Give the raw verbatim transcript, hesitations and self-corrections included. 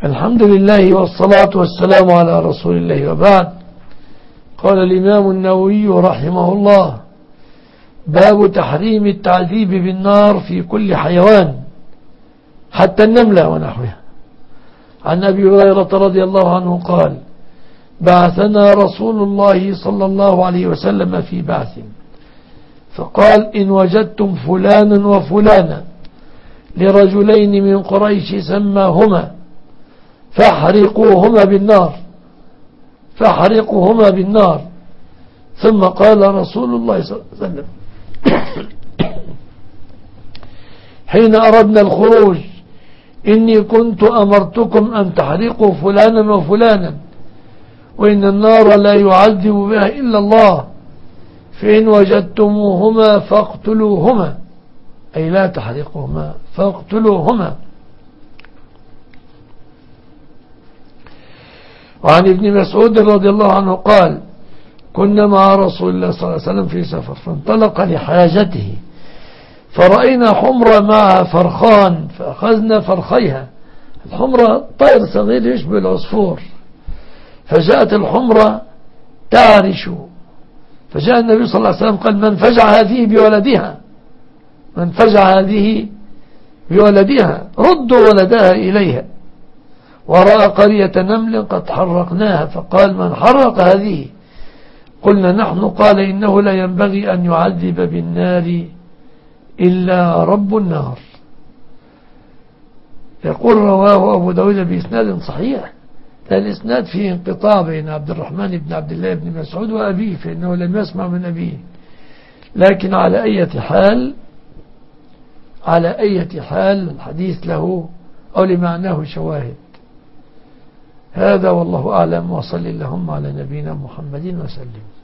الحمد لله والصلاة والسلام على رسول الله، وبعد. قال الإمام النووي رحمه الله: باب تحريم التعذيب بالنار في كل حيوان حتى النملة ونحوها. عن أبي هريرة رضي الله عنه قال: بعثنا رسول الله صلى الله عليه وسلم في بعث، فقال: إن وجدتم فلانا وفلانا لرجلين من قريش سماهما فاحرقوهما بالنار فاحرقوهما بالنار ثم قال رسول الله صلى الله عليه وسلم: حين أردنا الخروج إني كنت أمرتكم أن تحرقوا فلانا وفلانا، وإن النار لا يعذب بها إلا الله، فإن وجدتموهما فاقتلوهما، أي لا تحرقوهما، فاقتلوهما. وعن ابن مسعود رضي الله عنه قال: كنا مع رسول الله صلى الله عليه وسلم في سفر، فانطلق لحاجته فرأينا حمرة معها فرخان، فأخذنا فرخيها. الحمرة طير صغير يشبه العصفور، فجاءت الحمرة تعرش، فجاء النبي صلى الله عليه وسلم قال: من فجع هذه بولدها من فجع هذه بولدها ردوا ولدها إليها. ورأى قرية نمل قد حرقناها، فقال: من حرق هذه؟ قلنا: نحن. قال: إنه لا ينبغي أن يعذب بالنار إلا رب النار. يقول: رواه أبو داود بإسناد صحيح. الإسناد فيه انقطاع بين عبد الرحمن بن عبد الله بن مسعود وأبيه، فإنه لم يسمع من أبيه، لكن على أي حال على أي حال الحديث له أو لمعناه شواهد. هذا والله أعلم، وصل اللهم على نبينا محمد وسلم.